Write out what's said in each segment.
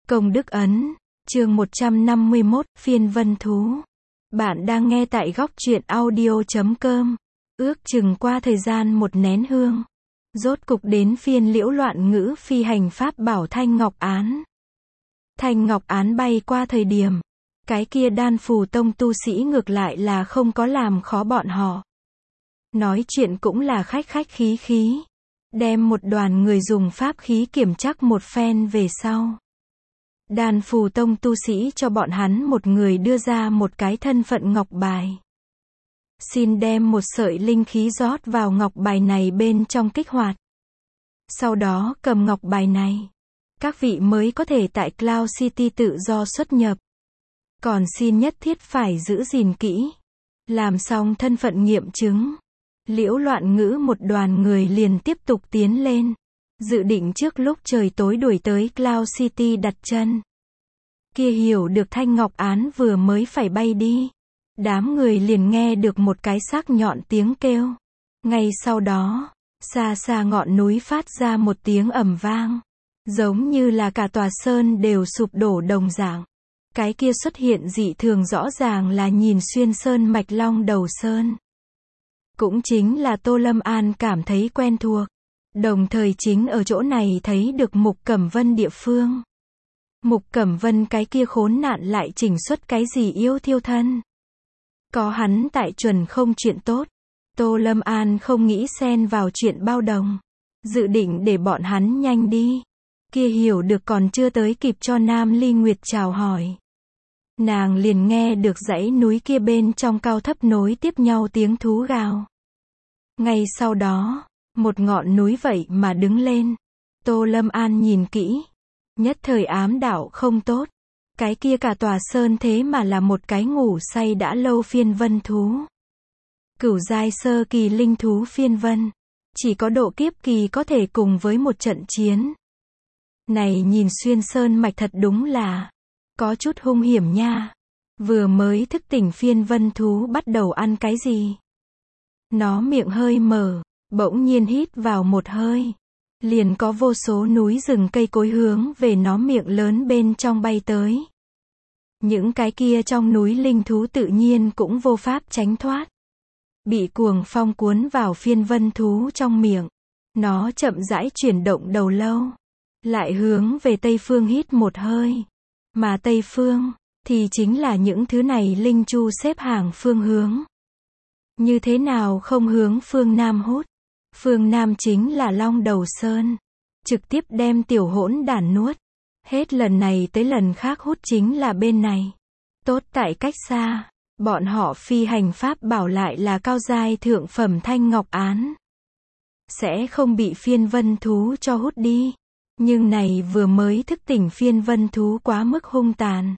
Công đức ấn, chương 151, phiên vân thú. Bạn đang nghe tại góc truyện audio.com. Ước chừng qua thời gian một nén hương, rốt cục đến phiên Liễu Loạn Ngữ phi hành pháp bảo Thanh Ngọc Án. Thanh Ngọc Án bay qua thời điểm, cái kia Đan Phù Tông tu sĩ ngược lại là không có làm khó bọn họ. Nói chuyện cũng là khách khách khí khí, đem một đoàn người dùng pháp khí kiểm chắc một phen về sau. Đan Phù Tông tu sĩ cho bọn hắn một người đưa ra một cái thân phận ngọc bài. Xin đem một sợi linh khí rót vào ngọc bài này bên trong kích hoạt. Sau đó cầm ngọc bài này, các vị mới có thể tại Cloud City tự do xuất nhập. Còn xin nhất thiết phải giữ gìn kỹ. Làm xong thân phận nghiệm chứng, Liễu Loạn Ngữ một đoàn người liền tiếp tục tiến lên, dự định trước lúc trời tối đuổi tới Cloud City đặt chân. Kia hiểu được Thanh Ngọc Án vừa mới phải bay đi, đám người liền nghe được một cái sắc nhọn tiếng kêu. Ngay sau đó, xa xa ngọn núi phát ra một tiếng ầm vang, giống như là cả tòa sơn đều sụp đổ đồng dạng. Cái kia xuất hiện dị thường rõ ràng là nhìn xuyên sơn mạch Long Đầu Sơn. Cũng chính là Tô Lâm An cảm thấy quen thuộc. Đồng thời chính ở chỗ này thấy được Mục Cẩm Vân địa phương. Mục Cẩm Vân cái kia khốn nạn lại chỉnh xuất cái gì yêu thiêu thân. Có hắn tại chuẩn không chuyện tốt. Tô Lâm An không nghĩ xen vào chuyện bao đồng. Dự định để bọn hắn nhanh đi. Kia hiểu được còn chưa tới kịp cho Nam Ly Nguyệt chào hỏi. Nàng liền nghe được dãy núi kia bên trong cao thấp nối tiếp nhau tiếng thú gào. Ngay sau đó, một ngọn núi vậy mà đứng lên. Tô Lâm An nhìn kỹ, nhất thời ám đạo không tốt. Cái kia cả tòa sơn thế mà là một cái ngủ say đã lâu phiên vân thú. Cửu giai sơ kỳ linh thú phiên vân, chỉ có độ kiếp kỳ có thể cùng với một trận chiến. Này nhìn xuyên sơn mạch thật đúng là có chút hung hiểm nha. Vừa mới thức tỉnh phiên vân thú bắt đầu ăn cái gì? Nó miệng hơi mở, bỗng nhiên hít vào một hơi. Liền có vô số núi rừng cây cối hướng về nó miệng lớn bên trong bay tới. Những cái kia trong núi linh thú tự nhiên cũng vô pháp tránh thoát. Bị cuồng phong cuốn vào phiên vân thú trong miệng. Nó chậm rãi chuyển động đầu lâu. Lại hướng về tây phương hít một hơi. Mà tây phương, thì chính là những thứ này linh chu xếp hàng phương hướng. Như thế nào không hướng phương Nam hút? Phương Nam chính là Long Đầu Sơn. Trực tiếp đem tiểu hỗn đản nuốt. Hết lần này tới lần khác hút chính là bên này. Tốt tại cách xa, bọn họ phi hành pháp bảo lại là cao giai thượng phẩm Thanh Ngọc Án. Sẽ không bị phiên vân thú cho hút đi. Nhưng này vừa mới thức tỉnh phiên vân thú quá mức hung tàn.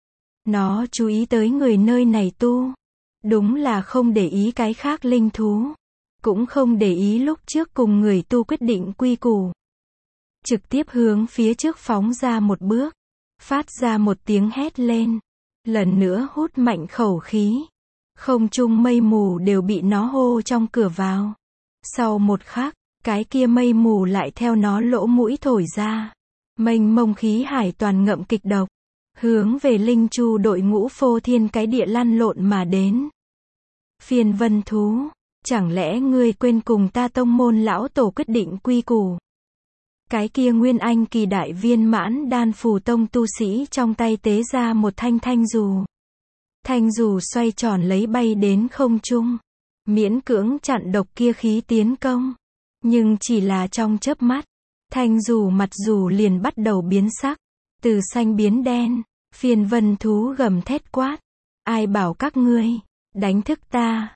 Nó chú ý tới người nơi này tu. Đúng là không để ý cái khác linh thú. Cũng không để ý lúc trước cùng người tu quyết định quy củ. Trực tiếp hướng phía trước phóng ra một bước. Phát ra một tiếng hét lên. Lần nữa hút mạnh khẩu khí. Không trung mây mù đều bị nó hô trong cửa vào. Sau một khắc, cái kia mây mù lại theo nó lỗ mũi thổi ra. Mênh mông khí hải toàn ngậm kịch độc. Hướng về linh chu đội ngũ phô thiên cái địa lăn lộn mà đến. Phiên vân thú, chẳng lẽ ngươi quên cùng ta tông môn lão tổ quyết định quy củ? Cái kia nguyên anh kỳ đại viên mãn Đan Phù Tông tu sĩ trong tay tế ra một thanh thanh dù. Thanh dù xoay tròn lấy bay đến không trung. Miễn cưỡng chặn độc kia khí tiến công. Nhưng chỉ là trong chớp mắt, thanh dù mặt dù liền bắt đầu biến sắc. Từ xanh biến đen, phiên vân thú gầm thét quát. Ai bảo các ngươi, đánh thức ta,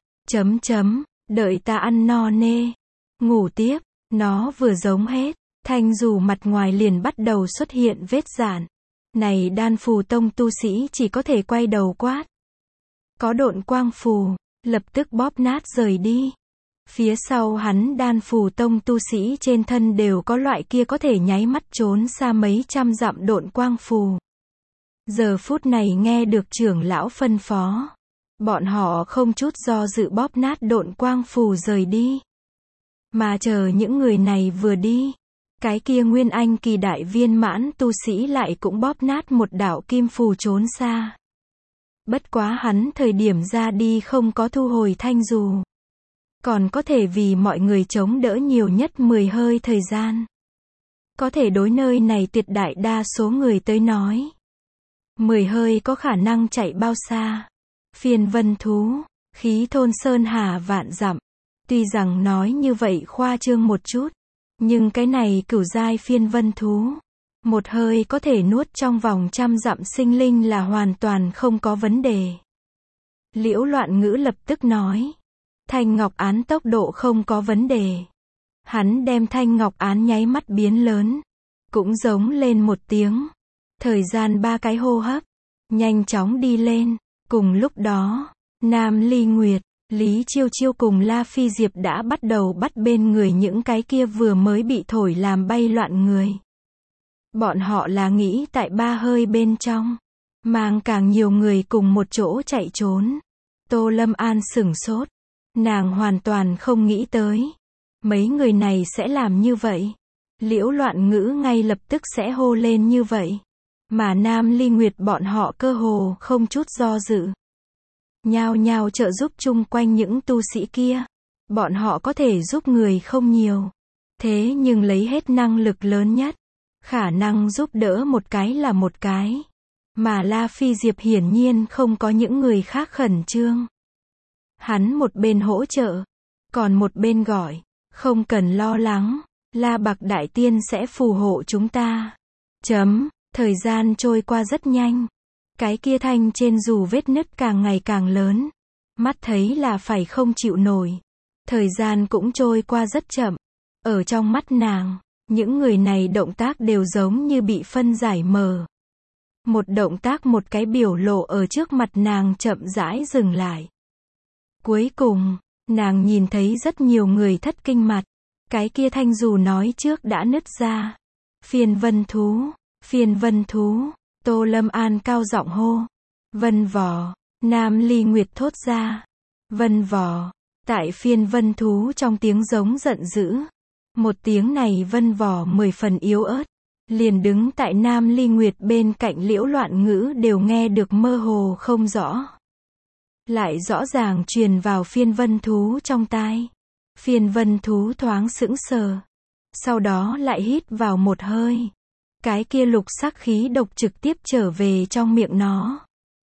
đợi ta ăn no nê, ngủ tiếp. Nó vừa giống hết, thanh dù mặt ngoài liền bắt đầu xuất hiện vết rạn. Này Đan Phù Tông tu sĩ chỉ có thể quay đầu quát. Có độn quang phù, lập tức bóp nát rời đi. Phía sau hắn Đan Phù Tông tu sĩ trên thân đều có loại kia có thể nháy mắt trốn xa mấy trăm dặm độn quang phù. Giờ phút này nghe được trưởng lão phân phó. Bọn họ không chút do dự bóp nát độn quang phù rời đi. Mà chờ những người này vừa đi. Cái kia nguyên anh kỳ đại viên mãn tu sĩ lại cũng bóp nát một đạo kim phù trốn xa. Bất quá hắn thời điểm ra đi không có thu hồi thanh dù. Còn có thể vì mọi người chống đỡ nhiều nhất 10 hơi thời gian. Có thể đối nơi này tuyệt đại đa số người tới nói. 10 hơi có khả năng chạy bao xa. Phiên vân thú, khí thôn sơn hà vạn dặm. Tuy rằng nói như vậy khoa trương một chút. Nhưng cái này cửu giai phiên vân thú. Một hơi có thể nuốt trong vòng 100 dặm sinh linh là hoàn toàn không có vấn đề. Liễu Loạn Ngữ lập tức nói. Thanh ngọc án tốc độ không có vấn đề. Hắn đem thanh ngọc án nháy mắt biến lớn. Cũng giống lên một tiếng. Thời gian 3 cái hô hấp. Nhanh chóng đi lên. Cùng lúc đó, Nam Ly Nguyệt, Lý Chiêu Chiêu cùng La Phi Diệp đã bắt đầu bắt bên người những cái kia vừa mới bị thổi làm bay loạn người. Bọn họ là nghĩ tại 3 hơi bên trong. Mang càng nhiều người cùng một chỗ chạy trốn. Tô Lâm An sửng sốt. Nàng hoàn toàn không nghĩ tới. Mấy người này sẽ làm như vậy. Liễu Loạn Ngữ ngay lập tức sẽ hô lên như vậy. Mà Nam Ly Nguyệt bọn họ cơ hồ không chút do dự. Nhao nhao trợ giúp chung quanh những tu sĩ kia. Bọn họ có thể giúp người không nhiều. Thế nhưng lấy hết năng lực lớn nhất. Khả năng giúp đỡ một cái là một cái. Mà La Phi Diệp hiển nhiên không có những người khác khẩn trương. Hắn một bên hỗ trợ. Còn một bên gọi. Không cần lo lắng. La Bạc Đại Tiên sẽ phù hộ chúng ta. Thời gian trôi qua rất nhanh. Cái kia thanh trên dù vết nứt càng ngày càng lớn. Mắt thấy là phải không chịu nổi. Thời gian cũng trôi qua rất chậm. Ở trong mắt nàng, những người này động tác đều giống như bị phân giải mờ. Một động tác một cái biểu lộ ở trước mặt nàng chậm rãi dừng lại. Cuối cùng, nàng nhìn thấy rất nhiều người thất kinh mặt. Cái kia thanh dù nói trước đã nứt ra. Phiên vân thú, phiên vân thú. Tô Lâm An cao giọng hô. Vân vò. Nam Ly Nguyệt thốt ra. Vân vò. Tại phiên vân thú trong tiếng giống giận dữ. Một tiếng này vân vò 10 phần yếu ớt. Liền đứng tại Nam Ly Nguyệt bên cạnh Liễu Loạn Ngữ đều nghe được mơ hồ không rõ. Lại rõ ràng truyền vào phiên vân thú trong tai. Phiên vân thú thoáng sững sờ. Sau đó lại hít vào một hơi. Cái kia lục sắc khí độc trực tiếp trở về trong miệng nó.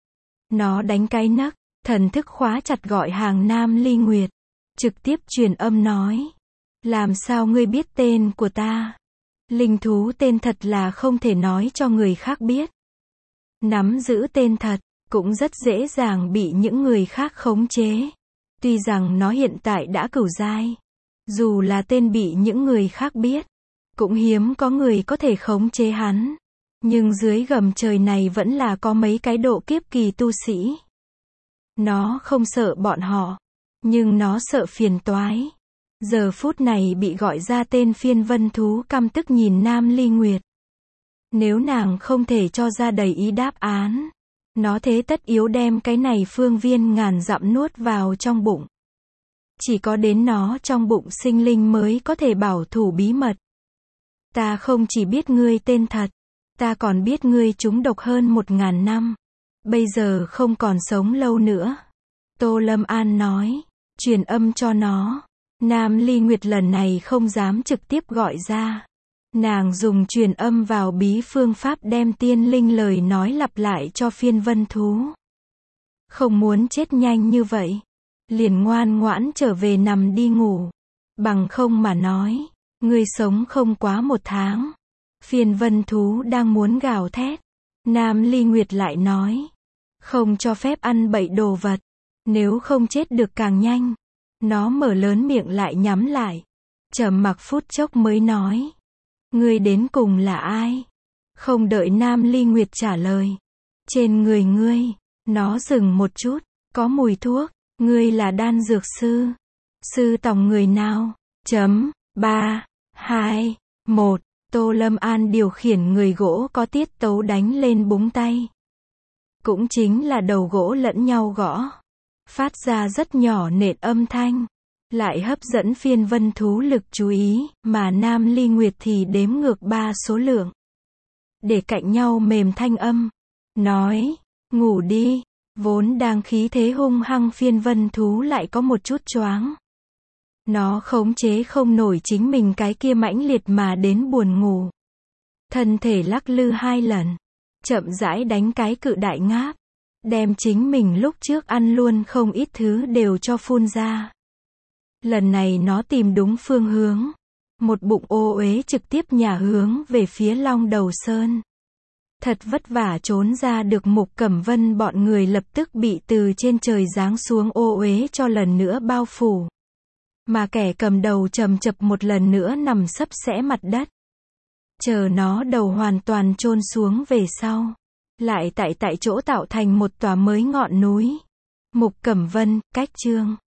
Nó đánh cái nấc, thần thức khóa chặt gọi hàng Nam Ly Nguyệt. Trực tiếp truyền âm nói. Làm sao ngươi biết tên của ta? Linh thú tên thật là không thể nói cho người khác biết. Nắm giữ tên thật, cũng rất dễ dàng bị những người khác khống chế. Tuy rằng nó hiện tại đã cửu giai. Dù là tên bị những người khác biết. Cũng hiếm có người có thể khống chế hắn. Nhưng dưới gầm trời này vẫn là có mấy cái độ kiếp kỳ tu sĩ. Nó không sợ bọn họ. Nhưng nó sợ phiền toái. Giờ phút này bị gọi ra tên phiên vân thú căm tức nhìn Nam Ly Nguyệt. Nếu nàng không thể cho ra đầy ý đáp án. Nó thế tất yếu đem cái này phương viên ngàn dặm nuốt vào trong bụng. Chỉ có đến nó trong bụng sinh linh mới có thể bảo thủ bí mật. Ta không chỉ biết ngươi tên thật, ta còn biết ngươi trúng độc hơn 1000 năm. Bây giờ không còn sống lâu nữa. Tô Lâm An nói, truyền âm cho nó. Nam Ly Nguyệt lần này không dám trực tiếp gọi ra. Nàng dùng truyền âm vào bí phương pháp đem tiên linh lời nói lặp lại cho phiên vân thú. Không muốn chết nhanh như vậy. Liền ngoan ngoãn trở về nằm đi ngủ. Bằng không mà nói. Ngươi sống không quá 1 tháng. Phiên vân thú đang muốn gào thét. Nam Ly Nguyệt lại nói. Không cho phép ăn bậy đồ vật. Nếu không chết được càng nhanh. Nó mở lớn miệng lại nhắm lại. Trầm mặc phút chốc mới nói. Ngươi đến cùng là ai? Không đợi Nam Ly Nguyệt trả lời. Trên người ngươi. Nó dừng một chút. Có mùi thuốc. Ngươi là đan dược sư. Sư tòng người nào? 3, 2, 1. Tô Lâm An điều khiển người gỗ có tiết tấu đánh lên búng tay. Cũng chính là đầu gỗ lẫn nhau gõ. Phát ra rất nhỏ nện âm thanh. lại hấp dẫn phiên vân thú lực chú ý, mà Nam Ly Nguyệt thì đếm ngược 3 số lượng. Để cạnh nhau mềm thanh âm, nói, ngủ đi. Vốn đang khí thế hung hăng phiên vân thú lại có một chút choáng. Nó khống chế không nổi chính mình cái kia mãnh liệt mà đến buồn ngủ. Thân thể lắc lư 2 lần, chậm rãi đánh cái cự đại ngáp, đem chính mình lúc trước ăn luôn không ít thứ đều cho phun ra. Lần này nó tìm đúng phương hướng, một bụng ô uế trực tiếp nhả hướng về phía Long Đầu Sơn. Thật vất vả trốn ra được Mục Cẩm Vân, bọn người lập tức bị từ trên trời giáng xuống ô uế cho lần nữa bao phủ. Mà kẻ cầm đầu trầm chập một lần nữa nằm xấp xẽ mặt đất. Chờ nó đầu hoàn toàn chôn xuống về sau, lại tại chỗ tạo thành một tòa mới ngọn núi. Mục Cẩm Vân, cách chương